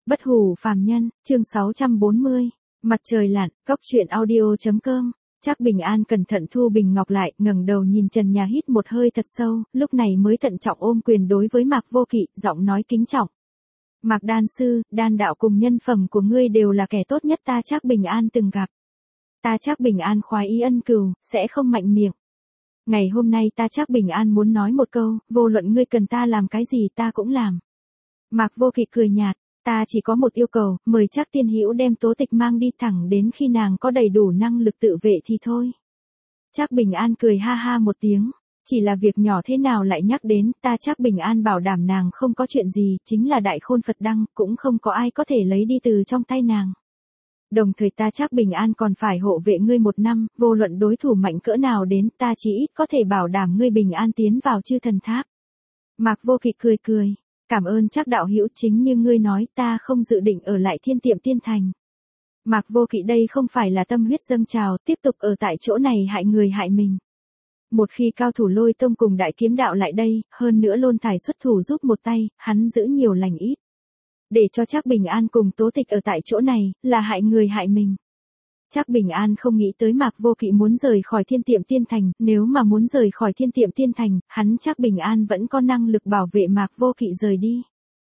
Bất hủ phàm nhân, chương 640. Mặt trời lặn, Cóc truyện audio.com. Trác Bình An cẩn thận thu bình ngọc lại, ngẩng đầu nhìn trần nhà hít một hơi thật sâu, lúc này mới thận trọng ôm quyền đối với Mạc Vô Kỵ, giọng nói kính trọng. Mạc đan sư, đan đạo cùng nhân phẩm của ngươi đều là kẻ tốt nhất ta Trác Bình An từng gặp. Ta Trác Bình An khoái ý ân cừu, sẽ không mạnh miệng. Ngày hôm nay ta Trác Bình An muốn nói một câu, vô luận ngươi cần ta làm cái gì ta cũng làm. Mạc Vô Kỵ cười nhạt, ta chỉ có một yêu cầu, mời Trác tiên hữu đem Tố Tịch mang đi thẳng đến khi nàng có đầy đủ năng lực tự vệ thì thôi. Trác Bình An cười ha ha một tiếng, chỉ là việc nhỏ thế nào lại nhắc đến, ta Trác Bình An bảo đảm nàng không có chuyện gì, chính là đại khôn Phật đăng, cũng không có ai có thể lấy đi từ trong tay nàng. Đồng thời ta Trác Bình An còn phải hộ vệ ngươi 1 năm, vô luận đối thủ mạnh cỡ nào đến, ta chỉ ít có thể bảo đảm ngươi bình an tiến vào chư thần tháp. Mạc Vô Kỵ cười cười, cảm ơn Trác đạo hữu, chính như ngươi nói, ta không dự định ở lại Thiên Tiệm Tiên Thành. Mạc Vô Kỵ đây không phải là tâm huyết dâng trào, tiếp tục ở tại chỗ này hại người hại mình. Một khi cao thủ Lôi Tông cùng Đại Kiếm Đạo lại đây, hơn nữa Lôn Thải xuất thủ giúp một tay, hắn giữ nhiều lành ít. Để cho Trác Bình An cùng Tố Tịch ở tại chỗ này, là hại người hại mình. Trác Bình An không nghĩ tới Mạc Vô Kỵ muốn rời khỏi Thiên Tiệm Tiên Thành, nếu mà muốn rời khỏi Thiên Tiệm Tiên Thành, hắn Trác Bình An vẫn có năng lực bảo vệ Mạc Vô Kỵ rời đi.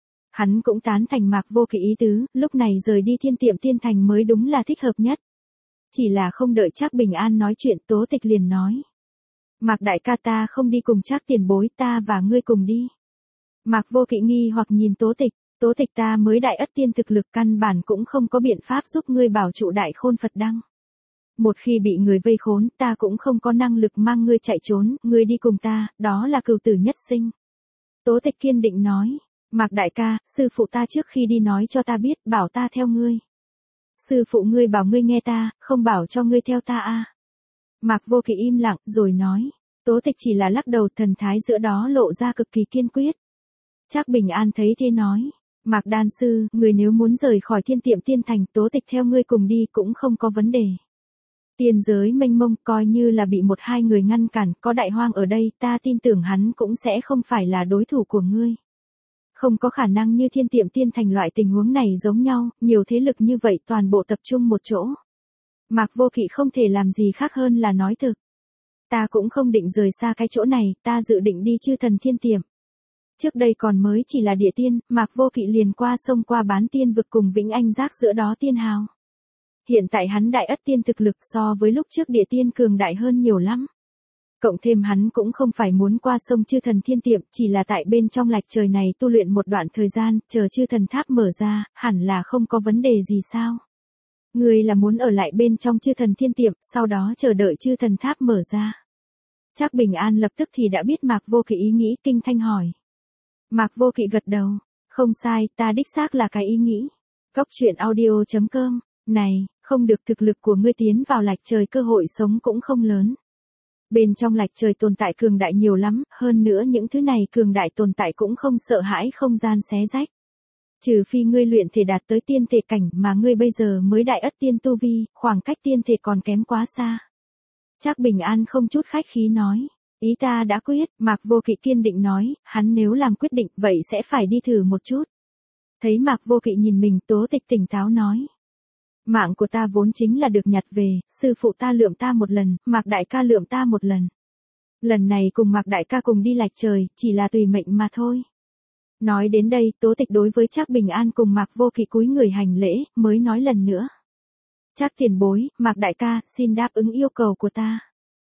Hắn cũng tán thành Mạc Vô Kỵ ý tứ, lúc này rời đi Thiên Tiệm Tiên Thành mới đúng là thích hợp nhất. Chỉ là không đợi Trác Bình An nói chuyện, Tố Tịch liền nói. Mạc đại ca, ta không đi cùng Trác tiền bối, ta và ngươi cùng đi. Mạc Vô Kỵ nghi hoặc nhìn Tố Tịch. Tố Tịch, ta mới đại ất tiên thực lực, căn bản cũng không có biện pháp giúp ngươi bảo trụ đại khôn Phật đăng. Một khi bị người vây khốn, ta cũng không có năng lực mang ngươi chạy trốn, ngươi đi cùng ta, đó là cừu tử nhất sinh. Tố Tịch kiên định nói, Mạc đại ca, sư phụ ta trước khi đi nói cho ta biết, bảo ta theo ngươi. Sư phụ ngươi bảo ngươi nghe ta, không bảo cho ngươi theo ta à. Mạc Vô Kỵ im lặng, rồi nói, Tố Tịch chỉ là lắc đầu, thần thái giữa đó lộ ra cực kỳ kiên quyết. Trác Bình An thấy thế nói, Mạc đan sư, người nếu muốn rời khỏi Thiên Tiệm Tiên Thành, Tố Tịch theo ngươi cùng đi cũng không có vấn đề. Tiên giới mênh mông, coi như là bị 1-2 người ngăn cản, có Đại Hoang ở đây, ta tin tưởng hắn cũng sẽ không phải là đối thủ của ngươi. Không có khả năng như Thiên Tiệm Tiên Thành loại tình huống này giống nhau, nhiều thế lực như vậy toàn bộ tập trung một chỗ. Mạc Vô Kỵ không thể làm gì khác hơn là nói thực. Ta cũng không định rời xa cái chỗ này, ta dự định đi chư thần Thiên Tiệm. Trước đây còn mới chỉ là địa tiên, Mạc Vô Kỵ liền qua sông qua Bán Tiên vực cùng Vĩnh Anh Giác giữa đó tiên hào. Hiện tại hắn đại ất tiên thực lực so với lúc trước địa tiên cường đại hơn nhiều lắm. Cộng thêm hắn cũng không phải muốn qua sông chư thần Thiên Tiệm, chỉ là tại bên trong lạch trời này tu luyện một đoạn thời gian, chờ chư thần tháp mở ra, hẳn là không có vấn đề gì sao. Ngươi là muốn ở lại bên trong chư thần Thiên Tiệm, sau đó chờ đợi chư thần tháp mở ra. Trác Bình An lập tức thì đã biết Mạc Vô Kỵ ý nghĩ, kinh thanh hỏi. Mạc Vô Kỵ gật đầu, không sai, ta đích xác là cái ý nghĩ. Cóc truyện audio.com, này, không được, thực lực của ngươi tiến vào lạch trời cơ hội sống cũng không lớn. Bên trong lạch trời tồn tại cường đại nhiều lắm, hơn nữa những thứ này cường đại tồn tại cũng không sợ hãi không gian xé rách. Trừ phi ngươi luyện thể đạt tới tiên thể cảnh, mà ngươi bây giờ mới đại ất tiên tu vi, khoảng cách tiên thể còn kém quá xa. Trác Bình An không chút khách khí nói. Ý ta đã quyết, Mạc Vô Kỵ kiên định nói, hắn nếu làm quyết định, vậy sẽ phải đi thử một chút. Thấy Mạc Vô Kỵ nhìn mình, Tố Tịch tỉnh táo nói. Mạng của ta vốn chính là được nhặt về, sư phụ ta lượm ta một lần, Mạc đại ca lượm ta một lần. Lần này cùng Mạc đại ca cùng đi lạch trời, chỉ là tùy mệnh mà thôi. Nói đến đây, Tố Tịch đối với Trác Bình An cùng Mạc Vô Kỵ cúi người hành lễ, mới nói lần nữa. Trác tiền bối, Mạc đại ca, xin đáp ứng yêu cầu của ta.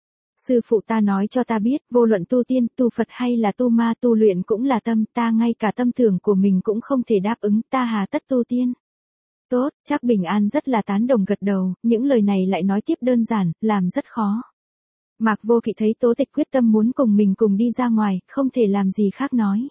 Sư phụ ta nói cho ta biết, vô luận tu tiên, tu Phật hay là tu ma, tu luyện cũng là tâm, ta ngay cả tâm tưởng của mình cũng không thể đáp ứng, ta hà tất tu tiên. Tốt, Trác Bình An rất là tán đồng gật đầu, những lời này lại nói tiếp đơn giản, làm rất khó. Mạc Vô Kỵ thấy Tố Tịch quyết tâm muốn cùng mình cùng đi ra ngoài, không thể làm gì khác nói.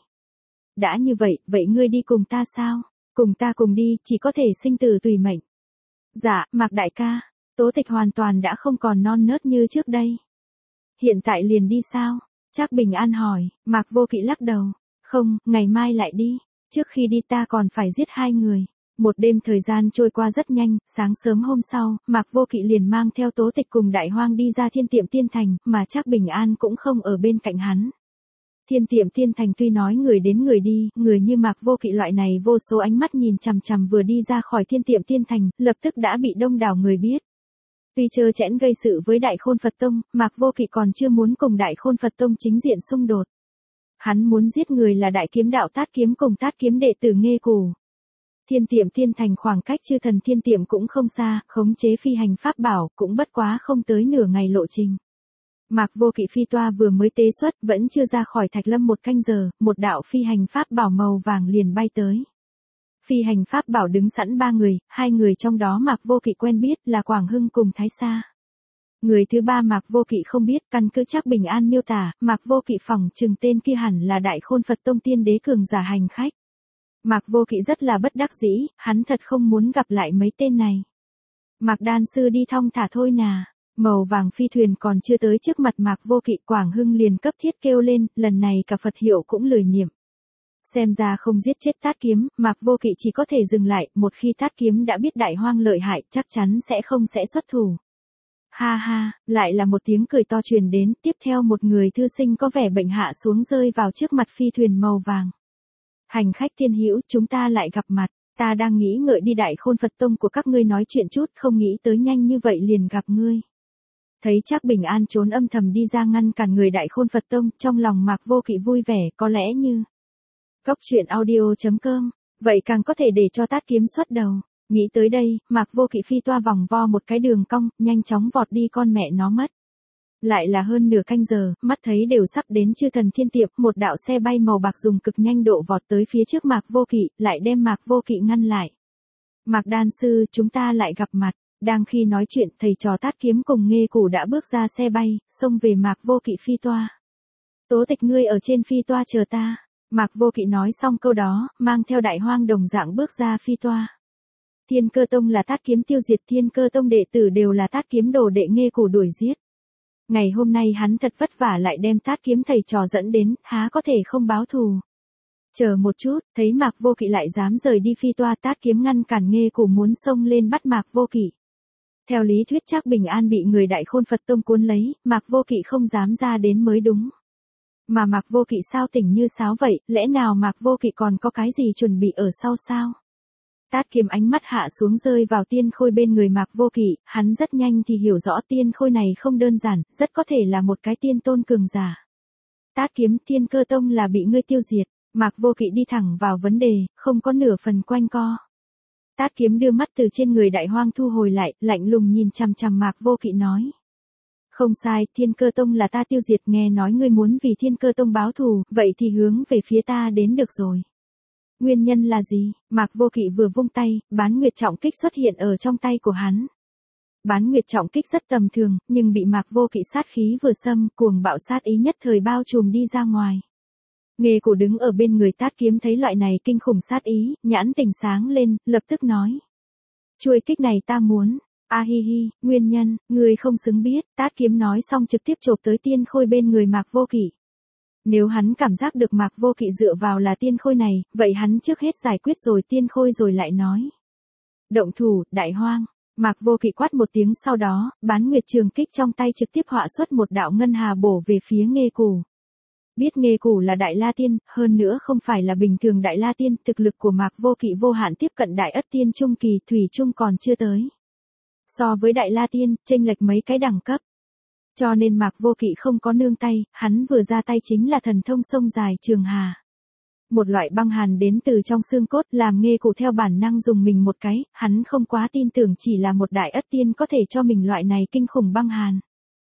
Đã như vậy, vậy ngươi đi cùng ta sao? Cùng ta cùng đi, chỉ có thể sinh tử tùy mệnh. Dạ, Mạc đại ca, Tố Tịch hoàn toàn đã không còn non nớt như trước đây. Hiện tại liền đi sao? Trác Bình An hỏi, Mạc Vô Kỵ lắc đầu. Không, ngày mai lại đi. Trước khi đi ta còn phải giết 2 người. Một đêm thời gian trôi qua rất nhanh, sáng sớm hôm sau, Mạc Vô Kỵ liền mang theo Tố Tịch cùng Đại Hoang đi ra Thiên Tiệm Tiên Thành, mà Trác Bình An cũng không ở bên cạnh hắn. Thiên Tiệm Tiên Thành tuy nói người đến người đi, người như Mạc Vô Kỵ loại này vô số ánh mắt nhìn chằm chằm vừa đi ra khỏi Thiên Tiệm Tiên Thành, lập tức đã bị đông đảo người biết. Tuy trơ trẽn gây sự với Đại Khôn Phật Tông, Mạc Vô Kỵ còn chưa muốn cùng Đại Khôn Phật Tông chính diện xung đột. Hắn muốn giết người là Đại Kiếm Đạo Tát Kiếm cùng Tát Kiếm đệ tử Nghê Cù. Thiên Tiệm Tiên Thành khoảng cách Chư Thần Thiên Tiệm cũng không xa, khống chế phi hành pháp bảo cũng bất quá không tới nửa ngày lộ trình. Mạc Vô Kỵ phi toa vừa mới tế xuất, vẫn chưa ra khỏi Thạch Lâm một canh giờ, một đạo phi hành pháp bảo màu vàng liền bay tới. Phi hành pháp bảo đứng sẵn 3 người, 2 người trong đó Mạc Vô Kỵ quen biết là Quảng Hưng cùng Thái Sa. Người thứ 3 Mạc Vô Kỵ không biết, căn cứ Trác Bình An miêu tả, Mạc Vô Kỵ phỏng chừng tên kia hẳn là Đại Khôn Phật Tông tiên đế cường giả hành khách. Mạc Vô Kỵ rất là bất đắc dĩ, hắn thật không muốn gặp lại mấy tên này. Mạc Đan sư đi thong thả thôi nà. Màu vàng phi thuyền còn chưa tới trước mặt Mạc Vô Kỵ, Quảng Hưng liền cấp thiết kêu lên, lần này cả Phật hiệu cũng lười niệm. Xem ra không giết chết Tát Kiếm, Mạc Vô Kỵ chỉ có thể dừng lại, một khi Tát Kiếm đã biết Đại Hoang lợi hại, chắc chắn sẽ không xuất thủ. Ha ha, lại là một tiếng cười to truyền đến, tiếp theo một người thư sinh có vẻ bệnh hạ xuống rơi vào trước mặt phi thuyền màu vàng. Hành khách thiên hữu, chúng ta lại gặp mặt, ta đang nghĩ ngợi đi Đại Khôn Phật Tông của các ngươi nói chuyện chút, không nghĩ tới nhanh như vậy liền gặp ngươi. Thấy Trác Bình An trốn âm thầm đi ra ngăn cản người Đại Khôn Phật Tông, trong lòng Mạc Vô Kỵ vui vẻ, có lẽ như Goctruyện.audio.com, vậy càng có thể để cho Tát Kiếm xuất đầu. Nghĩ tới đây, Mạc Vô Kỵ phi toa vòng vo một cái đường cong, nhanh chóng vọt đi con mẹ nó mất. Lại là hơn nửa canh giờ, mắt thấy đều sắp đến Chư Thần Thiên Tiệm, một đạo xe bay màu bạc dùng cực nhanh độ vọt tới phía trước Mạc Vô Kỵ, lại đem Mạc Vô Kỵ ngăn lại. Mạc Đan sư, chúng ta lại gặp mặt. Đang khi nói chuyện, thầy trò Tát Kiếm cùng Nghê Cù đã bước ra xe bay, xông về Mạc Vô Kỵ phi toa. Tố Tịch ngươi ở trên phi toa chờ ta. Mạc Vô Kỵ nói xong câu đó, mang theo Đại Hoang đồng dạng bước ra phi toa. Thiên Cơ Tông là Tát Kiếm tiêu diệt, Thiên Cơ Tông đệ tử đều là Tát Kiếm đồ đệ Nghê Cù đuổi giết. Ngày hôm nay hắn thật vất vả lại đem Tát Kiếm thầy trò dẫn đến, há có thể không báo thù. Chờ một chút, thấy Mạc Vô Kỵ lại dám rời đi phi toa, Tát Kiếm ngăn cản Nghê Cù muốn xông lên bắt Mạc Vô Kỵ. Theo lý thuyết Trác Bình An bị người Đại Khôn Phật Tông cuốn lấy, Mạc Vô Kỵ không dám ra đến mới đúng. Mà Mạc Vô Kỵ sao tỉnh như sáo vậy, lẽ nào Mạc Vô Kỵ còn có cái gì chuẩn bị ở sau sao? Tát Kiếm ánh mắt hạ xuống rơi vào tiên khôi bên người Mạc Vô Kỵ, hắn rất nhanh thì hiểu rõ tiên khôi này không đơn giản, rất có thể là một cái tiên tôn cường giả. Tát Kiếm, Thiên Cơ Tông là bị ngươi tiêu diệt. Mạc Vô Kỵ đi thẳng vào vấn đề, không có nửa phần quanh co. Tát Kiếm đưa mắt từ trên người Đại Hoang thu hồi lại, lạnh lùng nhìn chằm chằm Mạc Vô Kỵ nói. Không sai, Thiên Cơ Tông là ta tiêu diệt, nghe nói ngươi muốn vì Thiên Cơ Tông báo thù, vậy thì hướng về phía ta đến được rồi. Nguyên nhân là gì? Mạc Vô Kỵ vừa vung tay, Bán Nguyệt Trọng Kích xuất hiện ở trong tay của hắn. Bán Nguyệt Trọng Kích rất tầm thường, nhưng bị Mạc Vô Kỵ sát khí vừa xâm, cuồng bạo sát ý nhất thời bao trùm đi ra ngoài. Nghê Cù đứng ở bên người Tát Kiếm thấy loại này kinh khủng sát ý, nhãn tình sáng lên, lập tức nói. Chuôi kích này ta muốn. A hi hi, nguyên nhân, người không xứng biết. Tát Kiếm nói xong trực tiếp chộp tới tiên khôi bên người Mạc Vô Kỵ. Nếu hắn cảm giác được Mạc Vô Kỵ dựa vào là tiên khôi này, vậy hắn trước hết giải quyết rồi tiên khôi rồi lại nói. Động thủ, Đại Hoang. Mạc Vô Kỵ quát một tiếng, sau đó, Bán Nguyệt Trường Kích trong tay trực tiếp họa xuất một đạo ngân hà bổ về phía Nghê Cù. Biết Nghê Cù là Đại La Tiên, hơn nữa không phải là bình thường Đại La Tiên, thực lực của Mạc Vô Kỵ vô hạn tiếp cận Đại Ất Tiên Trung Kỳ, Thủy Trung còn chưa tới. So với Đại La Tiên, chênh lệch mấy cái đẳng cấp. Cho nên Mạc Vô Kỵ không có nương tay, hắn vừa ra tay chính là thần thông sông dài Trường Hà. Một loại băng hàn đến từ trong xương cốt làm Nghê Cù theo bản năng dùng mình một cái, hắn không quá tin tưởng chỉ là một Đại Ất Tiên có thể cho mình loại này kinh khủng băng hàn.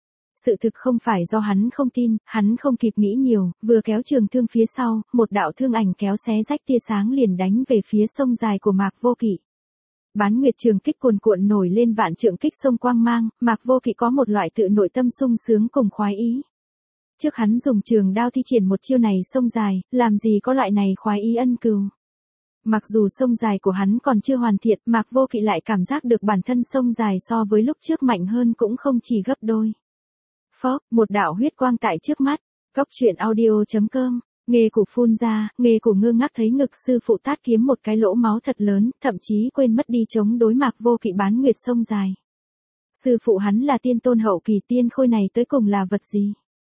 Sự thực không phải do hắn không tin, hắn không kịp nghĩ nhiều, vừa kéo trường thương phía sau, một đạo thương ảnh kéo xé rách tia sáng liền đánh về phía sông dài của Mạc Vô Kỵ. Bán Nguyệt Trường Kích cuồn cuộn nổi lên vạn trượng kích sông quang mang, Mạc Vô Kỵ có một loại tự nội tâm sung sướng cùng khoái ý. Trước hắn dùng trường đao thi triển một chiêu này sông dài, làm gì có loại này khoái ý ân cừu. Mặc dù sông dài của hắn còn chưa hoàn thiện, Mạc Vô Kỵ lại cảm giác được bản thân sông dài so với lúc trước mạnh hơn cũng không chỉ gấp đôi. Phốc, một đạo huyết quang tại trước mắt. Goctruyện.audio.com. Nghê Cù phun ra, Nghê Cù ngơ ngác thấy ngực sư phụ Tát Kiếm một cái lỗ máu thật lớn, thậm chí quên mất đi chống đối Mạc Vô Kỵ Bán Nguyệt sông dài. Sư phụ hắn là tiên tôn hậu kỳ, tiên khôi này tới cùng là vật gì?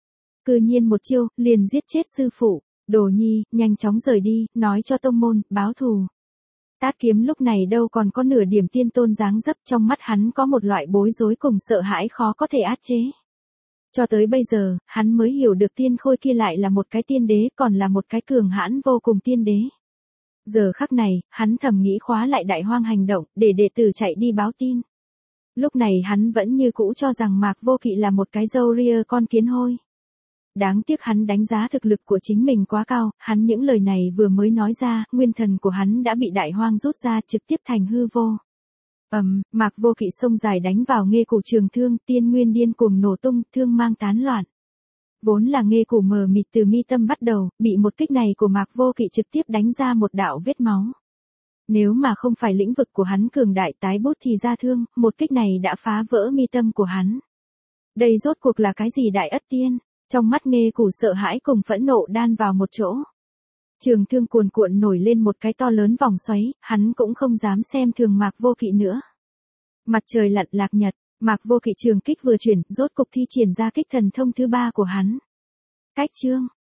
Cư nhiên một chiêu, liền giết chết sư phụ. Đồ nhi, nhanh chóng rời đi, nói cho tông môn, báo thù. Tát kiếm lúc này đâu còn có nửa điểm tiên tôn dáng dấp, trong mắt hắn có một loại bối rối cùng sợ hãi khó có thể át chế. Cho tới bây giờ, hắn mới hiểu được tiên khôi kia lại là một cái tiên đế, còn là một cái cường hãn vô cùng tiên đế. Giờ khắc này, hắn thầm nghĩ khóa lại Đại Hoang hành động, để đệ tử chạy đi báo tin. Lúc này hắn vẫn như cũ cho rằng Mạc Vô Kỵ là một cái râu ria con kiến hôi. Đáng tiếc hắn đánh giá thực lực của chính mình quá cao, hắn những lời này vừa mới nói ra, nguyên thần của hắn đã bị Đại Hoang rút ra trực tiếp thành hư vô. Mạc Vô Kỵ xông dài đánh vào Nghê Củ trường thương, tiên nguyên điên cuồng nổ tung, thương mang tán loạn. Vốn là Nghê Củ mờ mịt từ mi tâm bắt đầu, bị một kích này của Mạc Vô Kỵ trực tiếp đánh ra một đạo vết máu. Nếu mà không phải lĩnh vực của hắn cường đại tái bút thì ra thương, một kích này đã phá vỡ mi tâm của hắn. Đây rốt cuộc là cái gì Đại Ất Tiên? Trong mắt Nghê Củ sợ hãi cùng phẫn nộ đan vào một chỗ. Trường thương cuồn cuộn nổi lên một cái to lớn vòng xoáy, hắn cũng không dám xem thường Mạc Vô Kỵ nữa. Mặt trời lặn lạc nhật, Mạc Vô Kỵ trường kích vừa chuyển, rốt cục thi triển ra kích thần thông thứ 3 của hắn. Cách chương